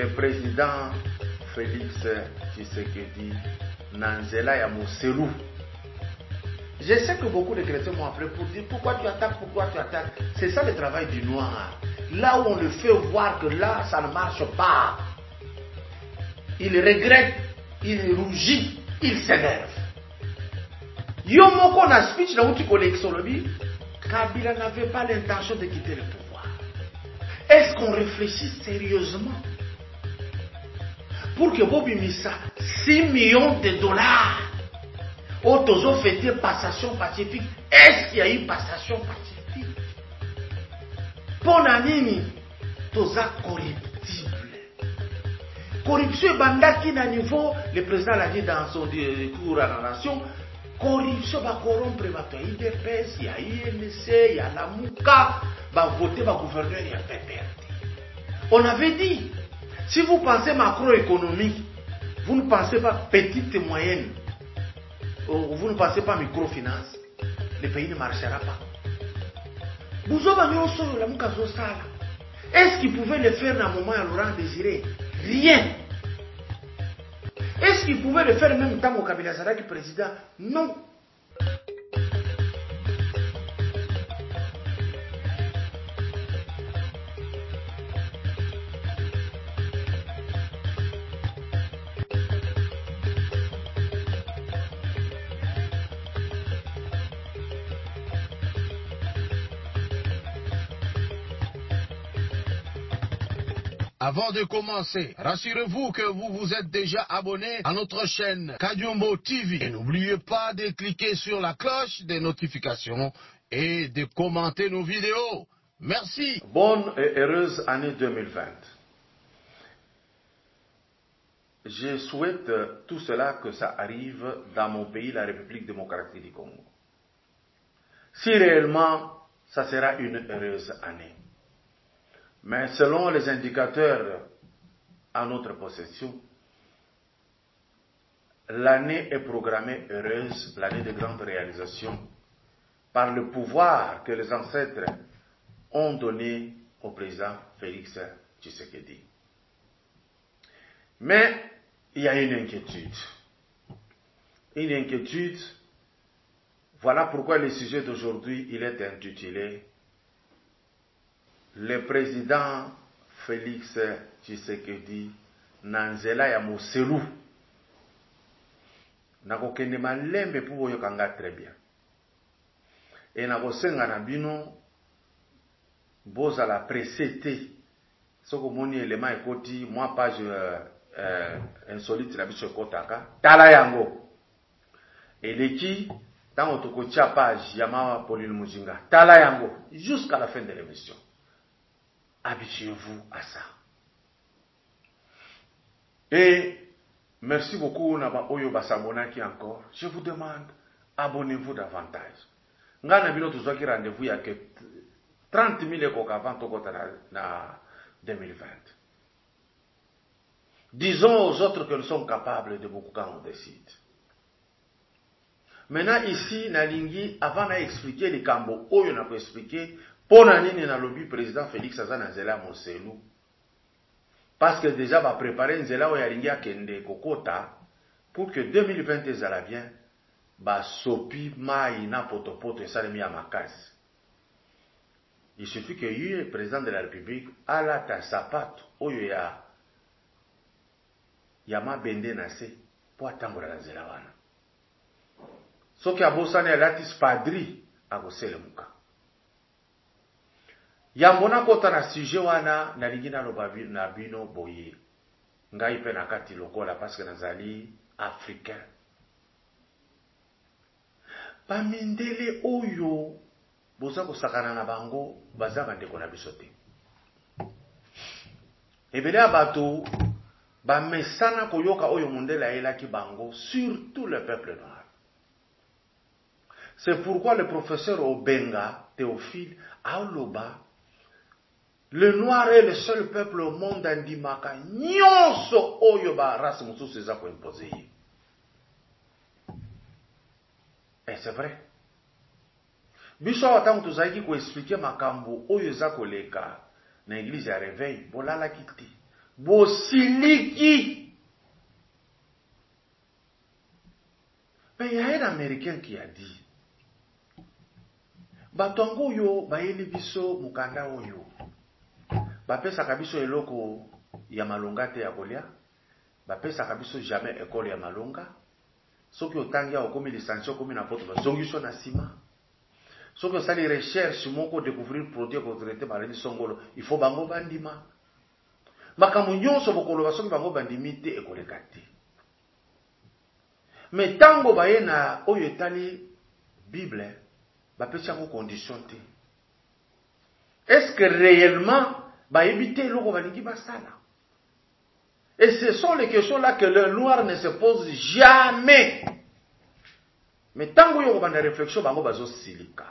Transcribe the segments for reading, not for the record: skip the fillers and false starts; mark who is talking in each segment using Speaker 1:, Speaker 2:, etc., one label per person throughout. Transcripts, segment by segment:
Speaker 1: le président Félix Tshisekedi Nanzela ya Moselou. Je sais que beaucoup de chrétiens m'ont appelé pour dire pourquoi tu attaques. C'est ça le travail du noir. Là où on le fait voir que là ça ne marche pas, il regrette, il rougit, il s'énerve. Yomoko na speech na uti kolexolobi, Kabila n'avait pas l'intention de quitter le pouvoir. Est-ce qu'on réfléchit sérieusement pour que Bobby Missa 6 millions de dollars au tozo fêté passation pacifique? Est-ce qu'il y a eu passation pacifique? Ponanini toza corruptible. Corruption bandaki na niveau, le président l'a dit dans son discours à la nation, corruption va corrompre bato ya IDPS, il y a INC, il y a la Mouka, va voter va gouverneur, il y a PPRD. On avait dit, si vous pensez macroéconomique, vous ne pensez pas petite et moyenne, vous ne pensez pas microfinance, le pays ne marchera pas. Est-ce qu'il pouvait le faire dans le moment à Laurent Désiré? Rien. Est-ce qu'il pouvait le faire même temps au Kabila Zaraki président? Non.
Speaker 2: Avant de commencer, rassurez-vous que vous vous êtes déjà abonné à notre chaîne Kadiombo TV. Et n'oubliez pas de cliquer sur la cloche des notifications et de commenter nos vidéos. Merci.
Speaker 1: Bonne et heureuse année 2020. Je souhaite tout cela que ça arrive dans mon pays, la République démocratique du Congo. Si réellement ça sera une heureuse année. Mais selon les indicateurs à notre possession, l'année est programmée heureuse, l'année de grandes réalisations, par le pouvoir que les ancêtres ont donné au président Félix Tshisekedi. Mais il y a une inquiétude. Une inquiétude, voilà pourquoi le sujet d'aujourd'hui, il est intitulé le président Félix Tshisekedi Nanzela ya Moselou. Nakokende malembe pour boyokanga très bien. Et nakosenga na bino boza la précété. Soko moni élément ekoti moi page insolite na biso ekotaka tala yango. Eleki tango tokotia page ya Mama Pauline Mujinga tala yango jusqu'à la fin de l'émission. Habituez-vous à ça. Et merci beaucoup Naba Oyo Basabonaki encore. Je vous demande, abonnez-vous davantage. Nga na bino tozwaki rendez-vous ya que 30 000 ekoka avant tokota na 2020. Disons aux autres que nous sommes capables de beaucoup quand on décide. Maintenant ici, nalingi, avant d'expliquer les cambo, Oyo n'a pas expliqué. Pona nini na lobby président Félix Nanzela Moselou. Parce que déjà va préparer nzela o yalingi akende kokota pour que 2020 ezala bien ba sopi mai na potopoto esalemi ya makasi. Il suffit que le président de la République alata sapato oyo ya mabende na se po atambola na nzela wana. Soki abosani alati spadri akoselemuka. Yambona kota na sujet wana nalingi naloba na bino boye ngai pe na kati lokola parce que nazali africain. Bamindele oyo boza kosakana na bango baza bandeko na biso te. Ebele ya bato bamesana koyoka oyo mondele ayelaki bango, surtout le peuple noir. C'est pourquoi le professeur Obenga Théophile Aoloba, le noir est le seul peuple au monde andimaka nyonso oyo ba race mosusu eza ko imposer. Et c'est vrai. Biso atango tozaki ko expliquer makambo oyo eza koleka na église ya réveil bolala kiti. Bosiliki. Mais il y a un Américain qui a dit, Batongo yo, baeli biso, mukanda oyo. Bapesa kabiso eloko ya malonga te ya kolia. Bapesa kabiso jamais école ya malonga. Soki otangi okomi lisansi okomi na poto bazongiso na sima. Soki osali recherche moko découvrir produit ko traiter maladie songolo, il faut bango bandima. Makambo nyonso bokoloba soki bango bandimi te ekoleka te. Mais tango baye na oyo etali Bible, bapesi yango condition te. Est-ce que réellement bayebi te eloko balingi basala? Et ce sont les questions là que le noir ne se pose jamais. Mais tant que vous avez des réflexions, vous silika.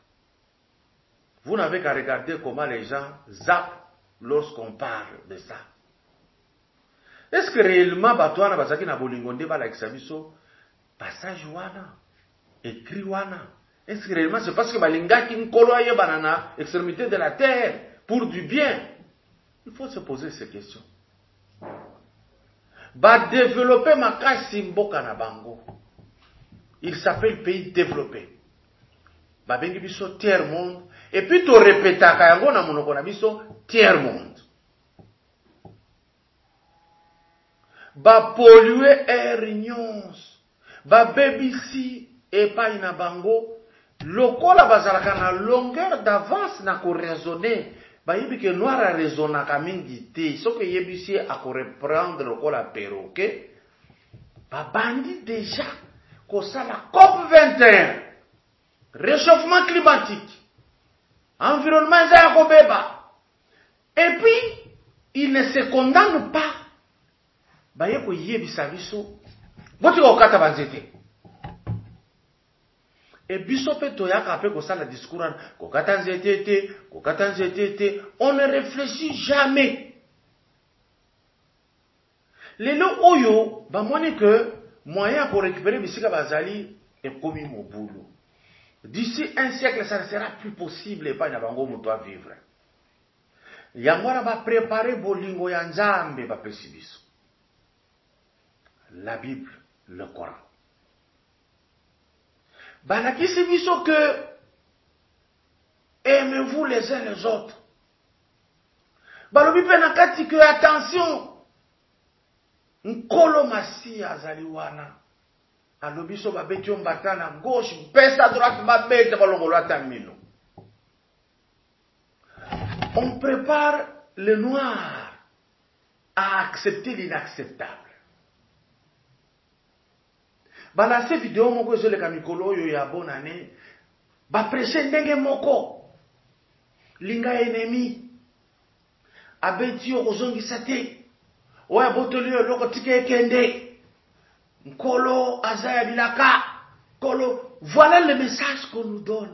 Speaker 1: Vous n'avez qu'à regarder comment les gens zappent lorsqu'on parle de ça. Est-ce que réellement, Batouana Basaki na Bolingonde ba la Xabiso, passage wana, écrit wana? Est-ce que réellement c'est parce que Balingaki Nkoloye banana, extrémité de la terre, pour du bien? Il faut se poser ces questions. Va développer makasi mboka na bango. Il s'appelle pays développé. Ba bengi biso tiers monde. Et puis to répétaka yango na monoko na biso tiers monde. Ba polluer air nyonso. Ba bebisi epai na bango. Lokola bazalaka na longueur d'avance na ko raisonner. Bayibi que noir a raisonné mingi te. Ce que yebisi a ko reprendre lokola perroquet. Ba bandi déjà. Ko ça la COP 21. Réchauffement climatique. Environnement Zayakobeba. Et puis, il ne se condamne pas. Baye ko yebisa biso. Boti ko kata banzete. Et biso pe toyaka pe ko sala discours ko kata nzetete, on ne réfléchit jamais. Lelo oyo ba moni que moyen pour récupérer bisika bazali et komi mobulu. D'ici un siècle ça ne sera plus possible et pas na bango moto à vivre. Yangora va préparer bolingo ya nzambe ba pesibiso. La Bible, le Coran. Banakisi biso que aimez-vous les uns les autres. Balobi pe nakati que attention. Nkolo masi azali wana. Alobi so babeti ombata na gauche, pesa droite babete balongolo atamino. On prépare le noir à accepter l'inacceptable. Bana se vidéo moko ezoleka mikolo oyo ya bonne année, ba prêcher ndenge moko. Linga ennemi. Abeti yo kozongisa te. Oya botoli yo loko tike ekende. Nkolo azaya bilaka. Kolo, voilà le message qu'on nous donne.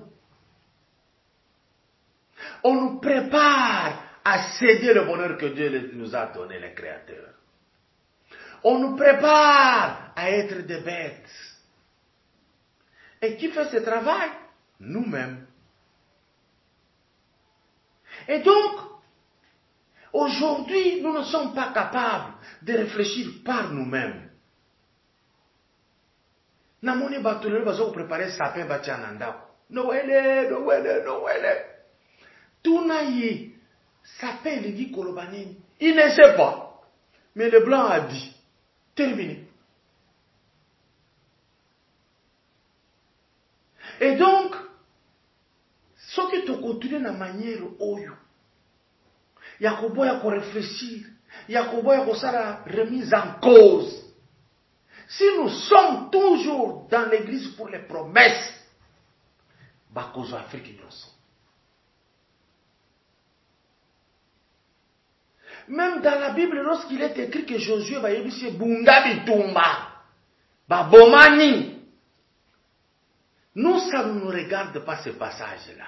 Speaker 1: On nous prépare à céder le bonheur que Dieu nous a donné, les créateurs. On nous prépare à être des bêtes. Et qui fait ce travail? Nous-mêmes. Et donc, aujourd'hui, nous ne sommes pas capables de réfléchir par nous-mêmes. Namoni batolelo bazo préparer sapin batiananda. Noël. Tunayi sapin ligi kolobanini. Il ne sait pas. Mais le blanc a dit. Terminé. Et donc, ce que tu continues de la manière oyo, Yakobo yako réfléchir, Yakobo yako sala remise en cause. Si nous sommes toujours dans l'église pour les promesses, bakozo Afrique nyonso. Même dans la Bible, lorsqu'il est écrit que Josué va yebisi bunga bitumba, babomani. Nous, ça ne nous regarde pas ce passage-là.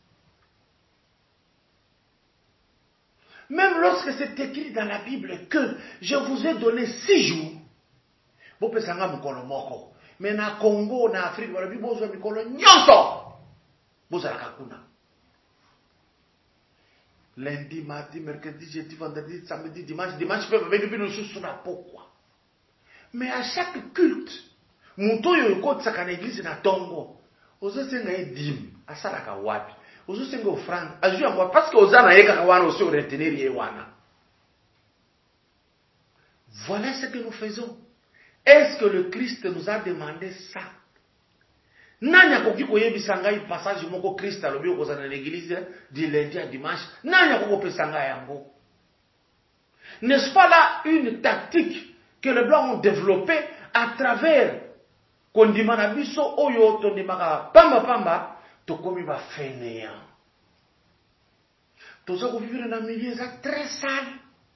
Speaker 1: Même lorsque c'est écrit dans la Bible que je vous ai donné 6 jours, vous pouvez savoir mikolo moko. Mais na Congo, na Afrique, vous avez besoin de mikolo nyonso. Vous avez kakuna. Lundi, mardi, mercredi, jeudi, vendredi, samedi, dimanche. Dimanche, ils peuvent venir nous sur la peau, quoi. Mais à chaque culte, Mouto yoko tsaka na église na tongo. Ozo senga dim, asala ka wapi. Ozo senga offrande. Aju yango parce que ozana yeka wana aussi retenir ye wana. Voilà ce que nous faisons. Est-ce que le Christ nous a demandé ça? Nanya koki koyebisa ngai passage moko Christ alobi okozana na l'église du lundi à dimanche. Nanya koko pesa ngai yango. N'est-ce pas là une tactique que les Blancs ont développée à travers kondima na biso oyo tondimaka pamba pamba tokomi ba fainéant. Toza ko vivre dans milieu très sale.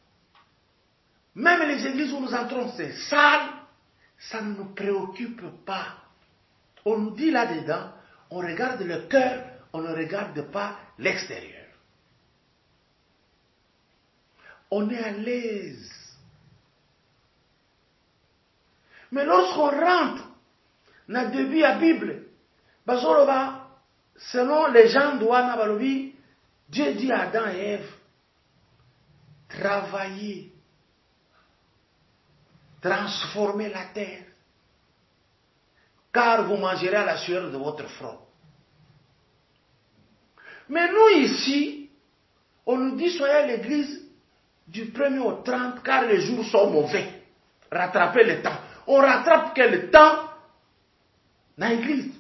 Speaker 1: Même les églises où nous entrons c'est sale. Ça ne nous préoccupe pas. On nous dit là-dedans, on regarde le cœur, on ne regarde pas l'extérieur. On est à l'aise. Mais lorsqu'on rentre dans le début à la Bible, selon les gens d'Ouana Balobi, Dieu dit à Adam et Ève, travaillez, transformez la terre, car vous mangerez à la sueur de votre front. Mais nous ici, on nous dit soyez à l'église du 1er au 30, car les jours sont mauvais. Rattrapez le temps. On rattrape quel temps dans l'église?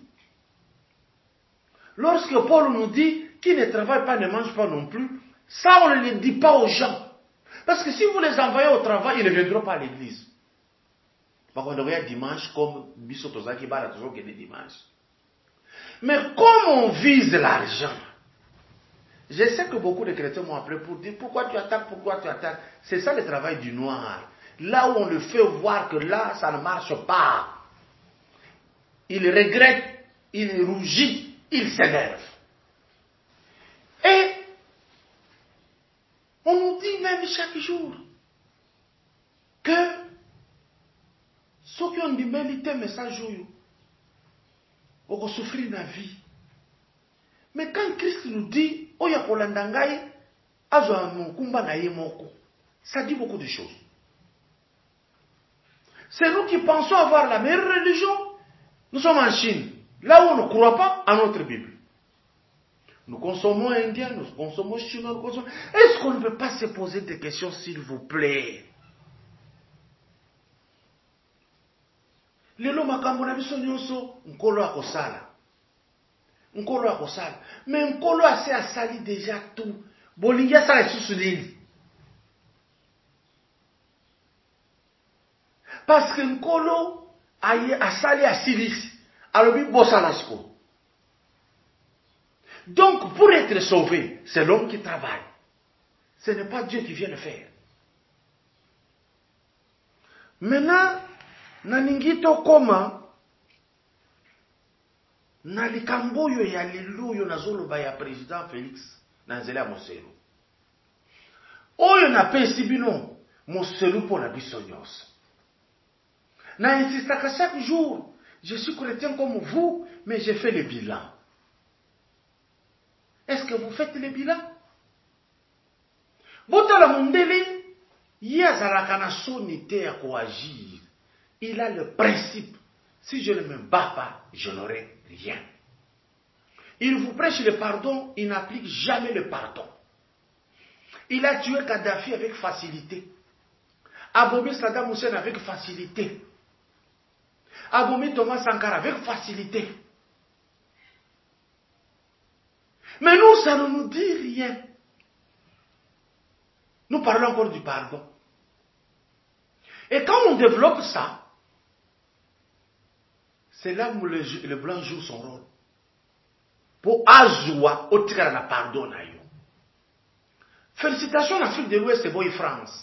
Speaker 1: Lorsque Paul nous dit qui ne travaille pas ne mange pas non plus, ça on ne le dit pas aux gens. Parce que si vous les envoyez au travail, ils ne viendront pas à l'église. Par contre, on regarde dimanche comme Bissotozaki Bala, toujours qu'il y a des dimanches. Mais comme on vise l'argent, je sais que beaucoup de chrétiens m'ont appelé pour dire pourquoi tu attaques. C'est ça le travail du noir. Là où on le fait voir que là, ça ne marche pas. Il regrette, il rougit, il s'énerve. Et on nous dit même chaque jour que ceux qui ont dit mérité message, on va souffrir la vie. Mais quand Christ nous dit, ça dit beaucoup de choses. C'est nous qui pensons avoir la meilleure religion. Nous sommes en Chine, là où on ne croit pas à notre Bible. Nous consommons indien, nous consommons chinois, nous consommons... Est-ce qu'on ne peut pas se poser des questions, s'il vous plaît? Lelo makambo na biso nyonso nkolo akosala. Nkolo akosala. Mais nkolo ase asali déjà tout. Bolingi asala lisusu nini? Parce que nkolo asali asilisi. Alobi bosala siko. Donc pour être sauvé, c'est l'homme qui travaille. Ce n'est pas Dieu qui vient le faire. Maintenant, naningito koma na likambo yo ya liluyo na zoloba ya président Félix na nzela Moselu. Oyo na pesi bino Moselu pour la biso nyonso. Na insistaka chaque jour, je suis chrétien comme vous, mais j'ai fait le bilan. Est-ce que vous faites le bilan? Botala mundele, yazalaka na sonité à coagir. Il a le principe. Si je ne me bats pas, je n'aurai rien. Il vous prêche le pardon, il n'applique jamais le pardon. Il a tué Kadhafi avec facilité. Abomi Saddam Hussein avec facilité. Abomi Thomas Sankara avec facilité. Mais nous, ça ne nous dit rien. Nous parlons encore du pardon. Et quand on développe ça, c'est là où le blanc joue son rôle. Pour Azoua, au tigara na pardon. Félicitations à l'Afrique de l'Ouest et Boy France.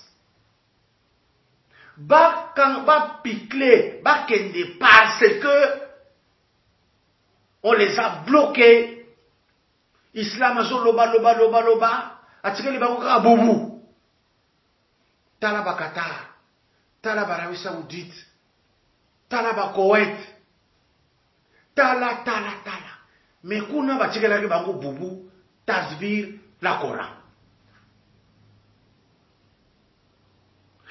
Speaker 1: Ba piqué, ba kende parce que on les a bloqués. Islam azo loba. Atikeli bango kaka boubou. Tala ba Qatar. Tala ba Arabie Saoudite. Tala ba Koweït. Tala. Mais kuna batikeli bango boubou, tasbir, la Coran.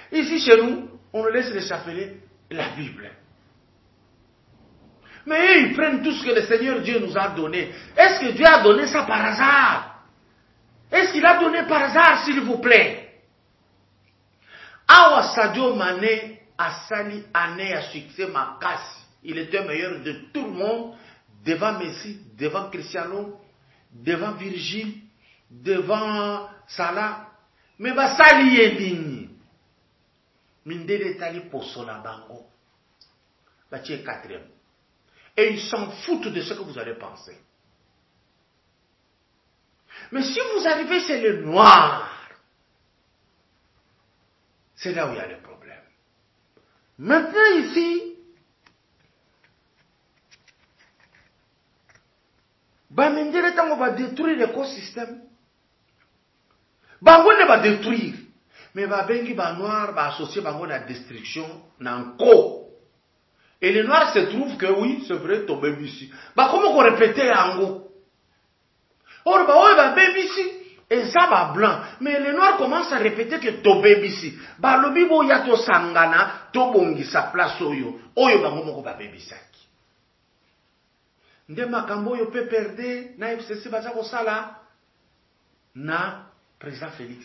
Speaker 1: Ici, chez nous, on nous laisse les chapelets la Bible. Mais eux, ils prennent tout ce que le Seigneur Dieu nous a donné. Est-ce que Dieu a donné ça par hasard? Est-ce qu'il a donné par hasard, s'il vous plaît? Awa Sadio Mané a sali année à succès Makassi. Il était meilleur de tout le monde, devant Messi, devant Cristiano, devant Virgile, devant Salah. Mais basali yedini. Mindele tali posola bango. Bachi est quatrième. Et ils s'en foutent de ce que vous allez penser. Mais si vous arrivez chez les Noirs, c'est là où il y a le problème. Maintenant ici, Bamindele tango va détruire l'écosystème. Bango ne va détruire. Mais va bengi ba Noir va associer bango la destruction nanko. Et les Noirs se trouvent que oui, c'est vrai, ton bébé ici. Bah comment qu'on répétait Ango? Or, bah ouais, bah bébé ici. Et ça va blanc. Mais les Noirs commencent à répéter que ton bébé ici. Bah le bibo ya to sangana, to bongi sa place oyo. Oyo bango moko ba bébé saki. Nde makambo yo pe perde, na FCC baza ko sala na président Félix.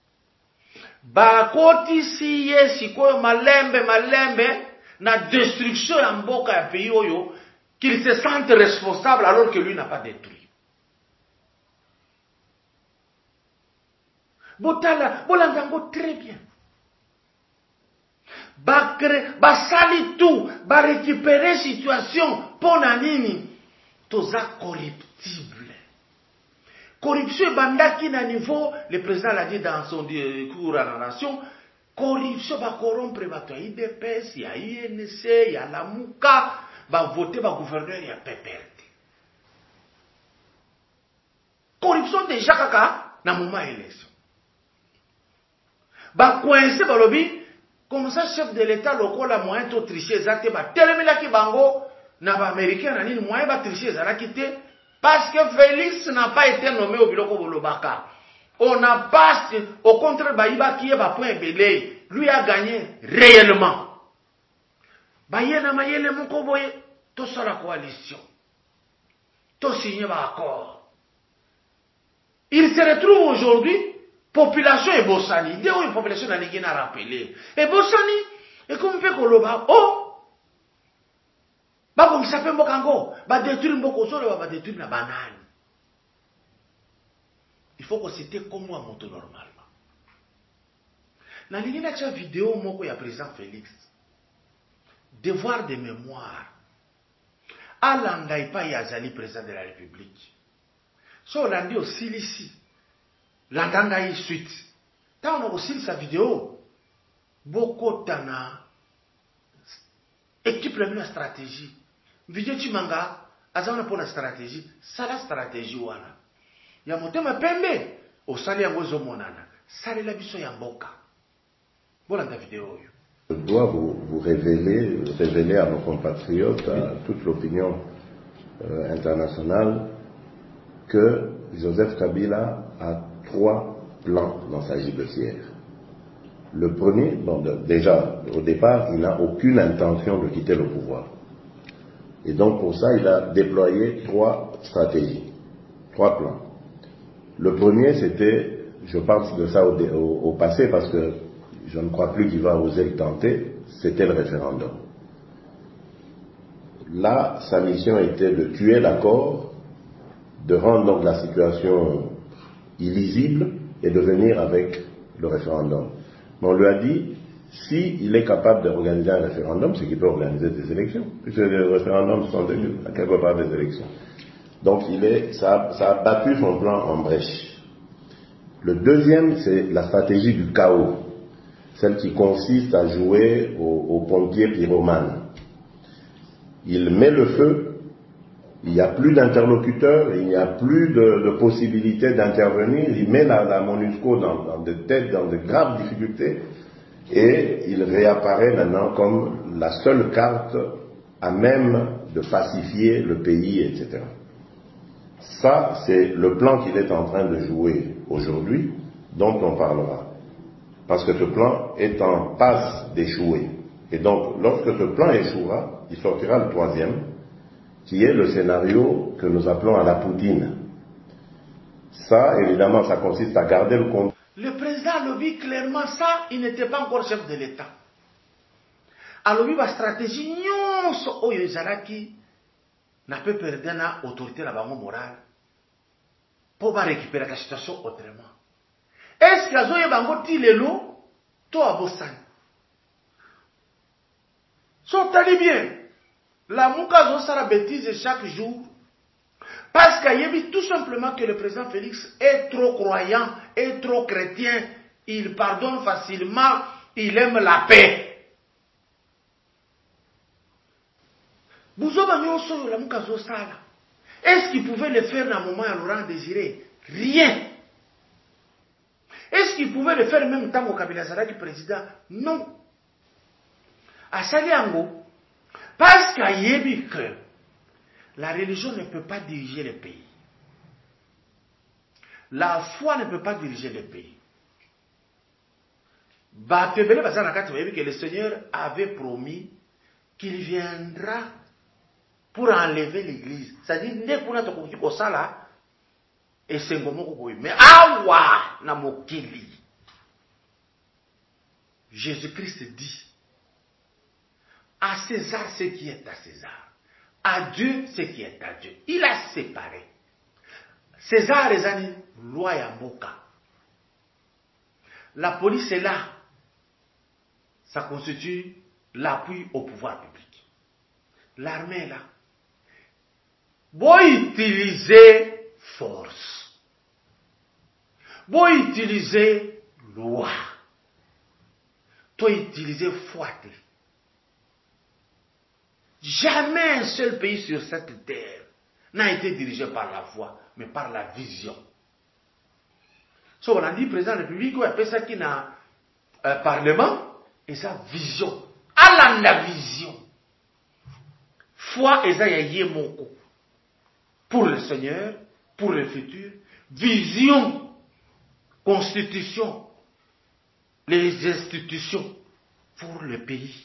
Speaker 1: Ba koti si ye sikoyo malembe. Na destruction ya mboka ya pays oyo, qu'il se sente responsable alors que lui n'a pas détruit. Botala, bolangango très bien. Basali tout, ba récupérer situation, pona nini, toza corruptible. Corruption bandaki na niveau, le président l'a dit dans son cours à la nation, corruption va corrompre bato ya IDPS, ya INC, ya Lamuka, va voter ba gouverneur ya PPRD. Corruption déjà kaka na moment élection. Ba coincé ba lobby comme ça chef de l'état lokola moyen to tricher zate ba telemela ki bango na ba américain na nini moyen ba tricher za te parce que Félix n'a pas été nommé au biloko bolobaka. On a pas, au contraire, Baïba qui est point belé, lui a gagné réellement. Baïena Mayele Mokoboye, tout sur la coalition. Tout signé par accord. Il se retrouve aujourd'hui, population et Bossani. Dès où une population n'a rien rappelé. Et Bossani, et comme fait Koloba, oh! Bah, comme ça fait Mokango, bah, détruire Mbokozo, bah, détruire la banane. Il faut que c'était comme moi, moto normalement. Dans les vidéo, moko ya président Félix, devoir de mémoire, Alanda Ipa Yazali, président de la République. So, Landi aussi ici, Landanga y suite. Tant on a aussi sa vidéo, beaucoup tana, équipe la stratégie. Vidéo Chimanga, azana pour la stratégie, ça la stratégie wana. Ya motema pembe osali yango ezomonana salela biso ya mboka bolanda vidéo oyo.
Speaker 3: Je dois vous révéler à nos compatriotes, à toute l'opinion internationale, que Joseph Kabila a 3 plans dans sa gibecière. Le premier, bon, déjà au départ, il n'a aucune intention de quitter le pouvoir. Et donc pour ça, il a déployé 3 stratégies, 3 plans. Le premier, c'était, je pense de ça au passé, parce que je ne crois plus qu'il va oser le tenter, c'était le référendum. Là, sa mission était de tuer l'accord, de rendre donc la situation illisible et de venir avec le référendum. Mais on lui a dit, s'il est capable d'organiser un référendum, c'est qu'il peut organiser des élections, puisque les référendums sont quelque part des élections. Donc ça a battu son plan en brèche. Le deuxième, c'est la stratégie du chaos, celle qui consiste à jouer au pompier pyromane. Il met le feu, il n'y a plus d'interlocuteurs, il n'y a plus de possibilité d'intervenir, il met la MONUSCO dans de graves difficultés, et il réapparaît maintenant comme la seule carte à même de pacifier le pays, etc. Ça, c'est le plan qu'il est en train de jouer aujourd'hui, dont on parlera. parce que ce plan est en passe d'échouer. Et donc, lorsque ce plan échouera, il sortira le troisième, qui est le scénario que nous appelons à la Poutine. Ça, évidemment, ça consiste à garder le contrôle.
Speaker 1: Le président Lobi, clairement, ça, il n'était pas encore chef de l'État. Alors, la stratégie, nyonso oyo ezalaki n'a pas perdu na autorité la bango morale pour récupérer la situation autrement. Est-ce que azoye bango ti lelo to abosani? Sortez bien. La mouka zo sara bêtise chaque jour. Parce qu'il y a tout simplement que le président Félix est trop croyant, est trop chrétien. Il pardonne facilement, il aime la paix. Est-ce qu'il pouvait le faire dans un moment à Laurent Désiré? Rien. Est-ce qu'il pouvait le faire même tant au Kabila Zalaki président? Non. À Saliango, parce qu'il y a que la religion ne peut pas diriger le pays. La foi ne peut pas diriger le pays. Que le Seigneur avait promis qu'il viendra pour enlever l'église. C'est-à-dire, mais awa na mokili. Jésus-Christ dit à César ce qui est à César, à Dieu ce qui est à Dieu. Il a séparé. César et Zani, loi ya mboka. La police est là. Ça constitue l'appui au pouvoir public. L'armée est là. Vous utilisez force. Vous utilisez loi. Vous utilisez foi. Jamais un seul pays sur cette terre n'a été dirigé par la foi, mais par la vision. So, on a dit président de la République, on appelle ça qui n'a parlement, et sa vision. À la vision. Foi et ça y a moko. Pour le Seigneur, pour le futur. Vision. Constitution. Les institutions. Pour le pays.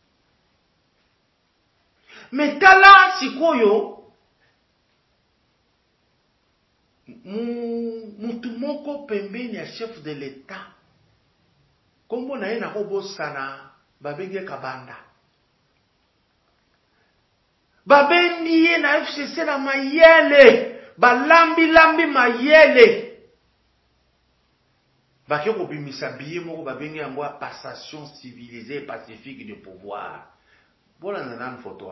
Speaker 1: Mais tala sikoyo mutu moko pembeni ya chef de l'État kombo na ye na kobosana babenge kabanda babendi ye na FCC na mayele balambi mayele bake kobimisa biye moko babenge yango passation civilisée et pacifique du pouvoir. Voilà une photo.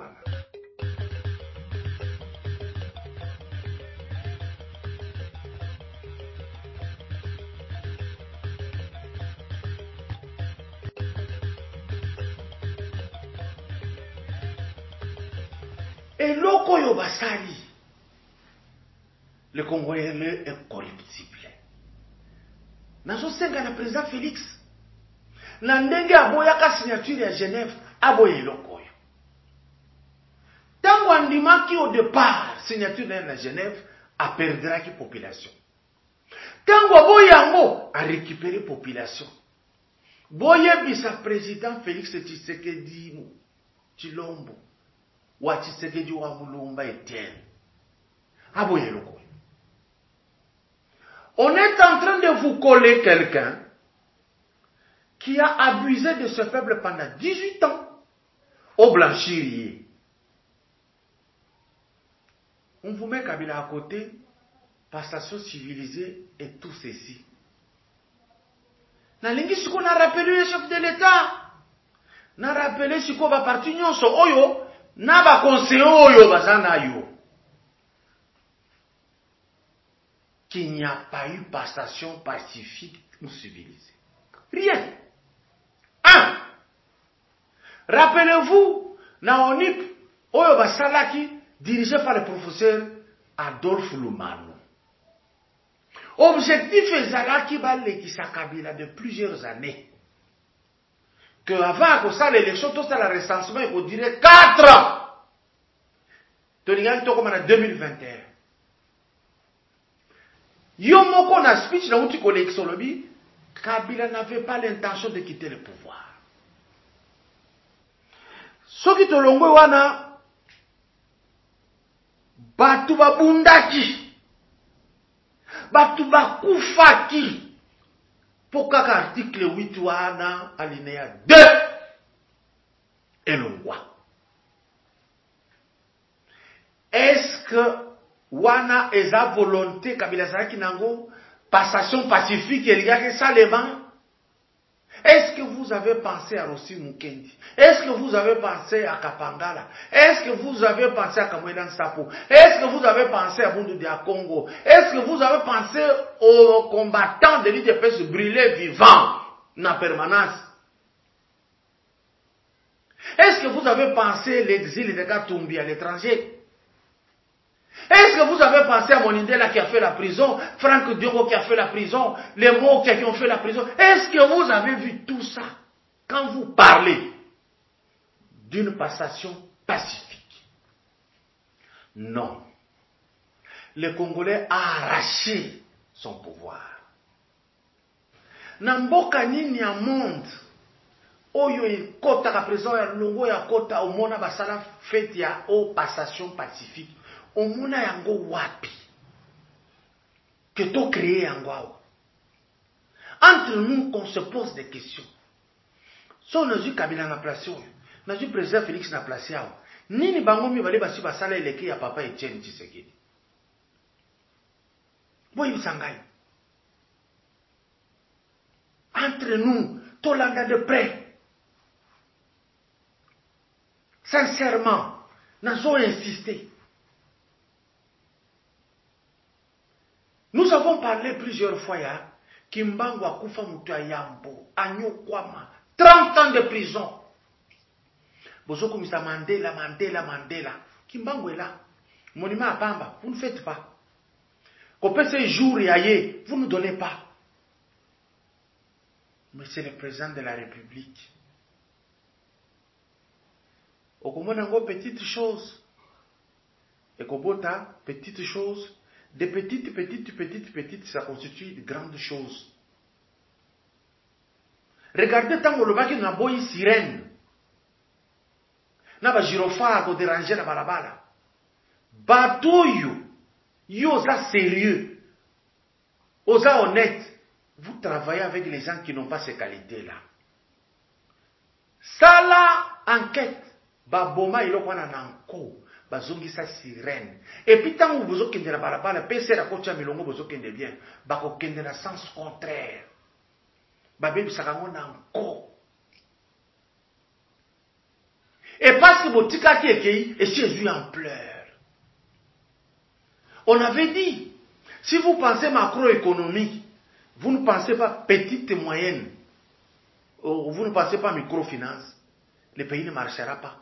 Speaker 1: Et l'oko yobasali, le Congolais est incorruptible. Nazo senga na président Félix. Na ndenge aboyaka signature à Genève, aboye loko. Tant andimaki au départ, signature de Genève, a perdu la population. Tant Boyango a récupéré la population. Boye sa président Félix Tshisekedi Chilombo, ou Tshisekedi wa Mulumba Etienne. Aboye loko. On est en train de vous coller quelqu'un qui a abusé de ce peuple pendant 18 ans au blanchirier. On vous met Kabila à côté, passation civilisée et tout ceci. Na lingi siko na rappelé le chef de l'État. Na rappelé siko ba parti nyonso oyo, na ba conseiller oyo bazana yo. Qu'il n'y a pas eu passation pacifique ou civilisée. Rien. Un. Rappelez-vous, na ONIP, oyo basalaki, dirigé par le professeur Adolphe Lumano. Objectif ezalaki balekisa Kabila de plusieurs années. Que avant que ça l'élection, tout ça le recensement, il faut dire 4 ans. Tolingali to comme en 2021. Yo moko na speech na uti kolekisolobi, Kabila n'avait pas l'intention de quitter le pouvoir. Soki tolongwe wana batu babundaki, batu bakufaki pour kaka article 8 wana alinéa 2 elongwa. Est-ce que wana eza volonté Kabila Saraki nango passation pacifique eligaki salema? Est-ce que vous avez pensé à Rossi Mukendi? Est-ce que vous avez pensé à Kapangala? Est-ce que vous avez pensé à Kamwedan Sapo? Est-ce que vous avez pensé à Bundu Dia Congo? Est-ce que vous avez pensé aux combattants de l'IDPS brûlés vivants en permanence? Est-ce que vous avez pensé à l'exil de Katumbi à l'étranger? Est-ce que vous avez pensé à Monindela qui a fait la prison, Franck Diongo qui a fait la prison, les mots qui ont fait la prison? Est-ce que vous avez vu tout ça quand vous parlez d'une passation pacifique? Non. Le Congolais a arraché son pouvoir. Namboka nini ya monde oyo ekota ka prison ya longo ya kota omona basala fête ya o passation pacifique. Omona yango wapi que to créer yango awa. Entre nous qu'on se pose des questions. So nazu Kabila na place oyo, nazu président Félix na place awa. Nini bango mibale basi basala eleki ya papa Etienne Tshisekedi? Boyi bisangai. Entre nous, tolanda de près. Sincèrement, nazo insister. Nous avons parlé plusieurs fois, Kimbangu akufa mutu ya Yambo, Anyokwama, 30 ans de prison. Bozoko Mr. Mandela. Kimbangu est là. Monument à Pamba, vous ne faites pas. Kopé ces jours et aïe, vous ne donnez pas. Mais c'est le président de la République. Okomonango petite chose. Ekobota, petite chose. De petites, ça constitue de grandes choses. Regardez tant que le baki n'a boyi sirène. N'a pas gyrophare pour déranger la balabala. Bateau yo ça sérieux. Osa honnête. Vous travaillez avec les gens qui n'ont pas ces qualités-là. Ça là, enquête. Baboma ilokwana nanko. Bazongisa sirène. Et puis tant que vous okende la balabala, pese la kocha milongo vous okende bien. Bako kende na sens contraire. Babebi sakango nanko. Et parce que botika qui ekei, et si Jésus en pleure. On avait dit, si vous pensez macroéconomie, vous ne pensez pas petite et moyenne, vous ne pensez pas microfinance, le pays ne marchera pas.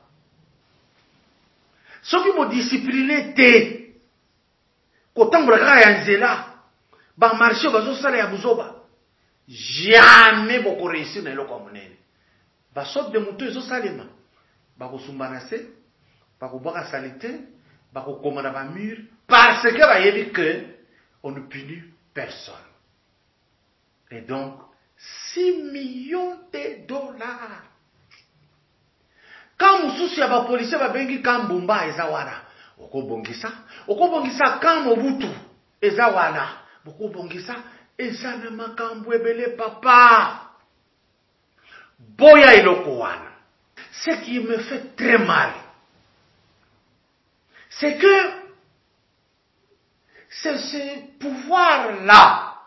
Speaker 1: Ceux qui m'ont discipliné, quand on regarde là, bah marché, bah ça les abouzoba, jamais beaucoup réussi dans le communal. Bah sauf de moutons ils ont salima, bah ko sumbanase, bah ko boire salité, bah ko commander ba mur, parce que bah y que on ne punit personne. Et donc 6 millions de dollars. Quand mususu ya ba policier ba bengi kambumba ezawana, okobongisa quand Mobutu ezawana, okobongisa ezana makambo ebele papa. Boya iloko wana. Ce qui me fait très mal, c'est que c'est ce pouvoir-là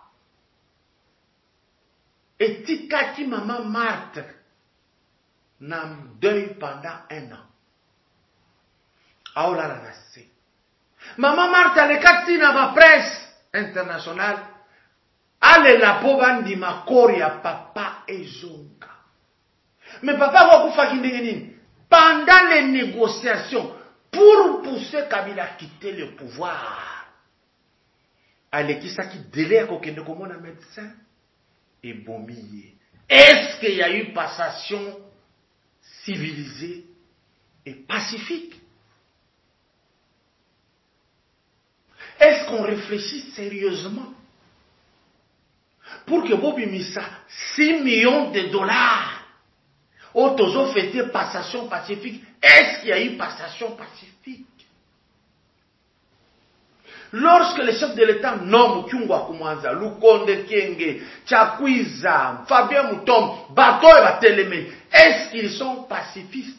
Speaker 1: etikaki maman Marthe n'a deuil pendant 1 an. Aola la nase. Maman Marthe alekati na ma presse internationale. Ale la pobandi makori ya papa ezonga. Mais papa wakufa kindenge nini? Pendant les négociations pour pousser Kabila à quitter le pouvoir. Alekisa qui délai à kokende komona médecin et bomiye. Est-ce qu'il y a eu passation civilisée et pacifique? Est-ce qu'on réfléchit sérieusement? pour que bobimisa 6 millions de dollars. Otozo fêté passation pacifique. Est-ce qu'il y a eu passation pacifique? Lorsque le chef de l'État nomme Kyungwa Kumwanza, Lukonde Kenge, Chakwiza, Fabien Moutom, Bato et Bateleme, est-ce qu'ils sont pacifistes?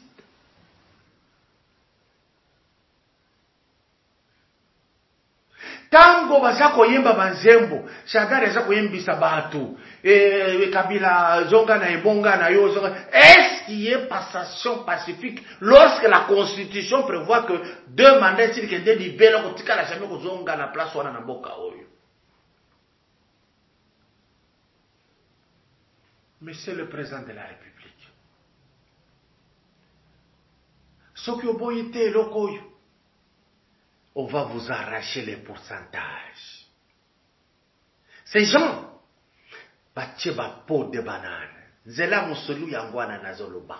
Speaker 1: Tango baza koyemba banzembo, Shadari aza koyembisa batu, Kabila zonga na ebonga na yo zonga. Est-ce qu'il y a passation pacifique lorsque la constitution prévoit que 2 mandats s'il kende libélo kotika la jamais kozonga na place wana na mboka oyo? Monsieur le président de la République, soki oboyi te eloko oyo, on va vous arracher les pourcentages. Ces gens, batie ba peau de banane. Zela musolu yangwana nazoloba.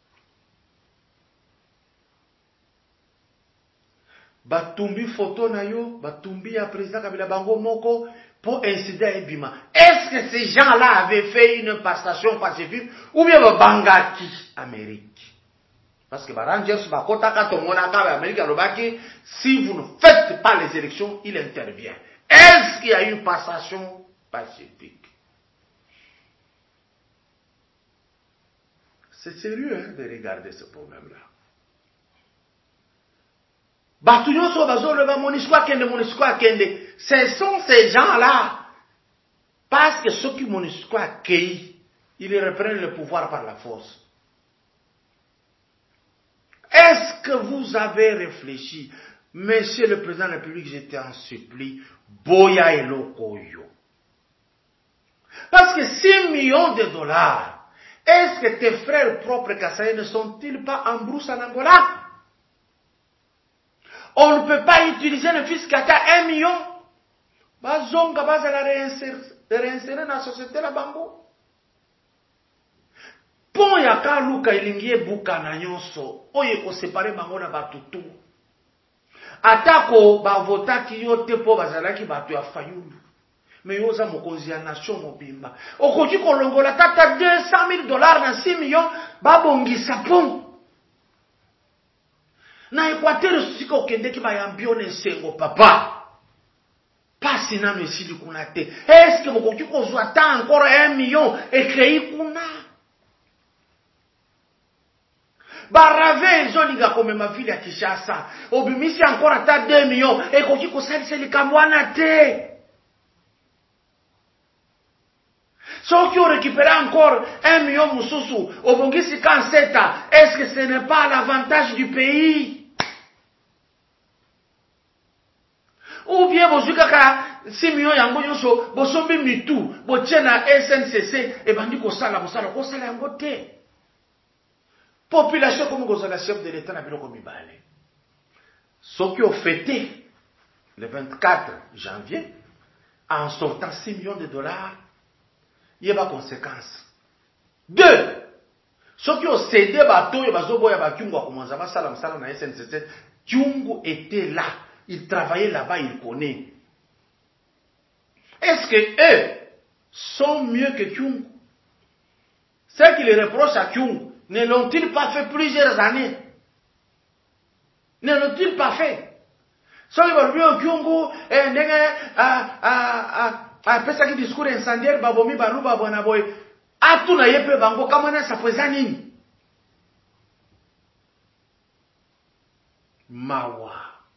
Speaker 1: Batumbi photo na yo, batumbi ya président Kabila Bango Moko, pour incident ebima. Est-ce que ces gens-là avaient fait une passation pacifique ou bien bangaki Amérique? Parce que Rangers, si vous ne faites pas les élections, il intervient. Est-ce qu'il y a eu une passation pacifique? C'est sérieux hein, de regarder ce problème-là. Ce sont ces gens-là. Parce que ceux qui MONUSCO accueillent, ils reprennent le pouvoir par la force. Est-ce que vous avez réfléchi, Monsieur le Président de la République, je t'en supplie, Boya et Lokoyo. Parce que 6 millions de dollars, est-ce que tes frères propres Kassaï ne sont-ils pas en brousse en Angola? On ne peut pas utiliser le fisc qui a 1 million. Bazonga baza la réinsérer dans la société la bango. Pon yaka luka ilingie buka na nyonso oye ko séparer bango na batutu atako bavotaki yo te po bazalaki batu ya fayulu mais yoza mokonzi ya nation mobimba okoki kolongola tata $200,000 na 6 millions babongisa pon na Equateur sika okendeki bayambio na esengo papa pasi nano esili kuna te. Est-ce que mokoki kozwa ta encore 1 million ekrei kuna? Barave ezoliga komema ville ya Kinshasa. Obimisi encore ata 2 millions. Ekoki kosalisa likambo wana te. Soki on récupère encore 1 million mususu. Obongisi kanseta. Est-ce que ce n'est pas l'avantage du pays? Ou bien bozukaka 6 millions yango nyonso. Bosombi mitu. Botiena SNCC. E bandi kosala yango te. Population comme la chef de l'État n'a pas comme Ibale. Ce qui ont fêté le 24 janvier, en sortant 6 millions de dollars, il y a pas de conséquences. 2. Ceux qui ont cédé bateau et bazobo ya bakyungu a commencé à salam salam na SNCC, Kyungu était là, il travaillait là-bas, il connaît. Est-ce que eux sont mieux que Kyungu? Ce qui les reproche à Kyungu, ne l'ont-ils pas fait plusieurs années? Ne l'ont-ils pas fait? Soit ils vont au Kyungu, pesa qui discours incendiaire, babomi, baluba, bonaboy, atu na yepe bango, kamana sa pesa nini? Mawa.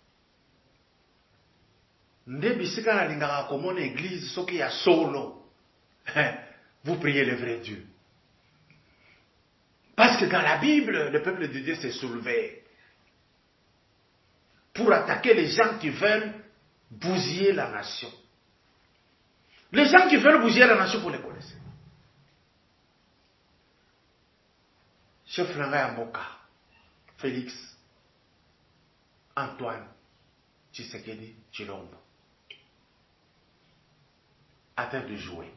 Speaker 1: Nde bisika na lingaka komona église, soki ya solo. Vous priez le vrai Dieu. Parce que dans la Bible, le peuple de Dieu s'est soulevé pour attaquer les gens qui veulent bousiller la nation. Les gens qui veulent bousiller la nation, vous les connaissez. Chef Langa Mboka, Félix, Antoine, Tshisekedi, Tshilombo. À terre de jouer.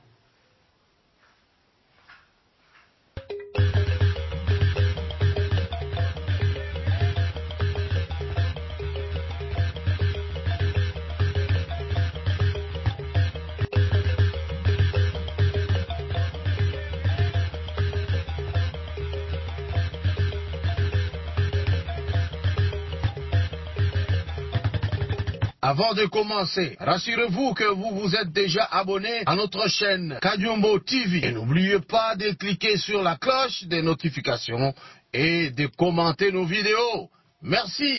Speaker 2: Avant de commencer, rassurez-vous que vous vous êtes déjà abonné à notre chaîne Kadiombo TV. Et n'oubliez pas de cliquer sur la cloche des notifications et de commenter nos vidéos. Merci.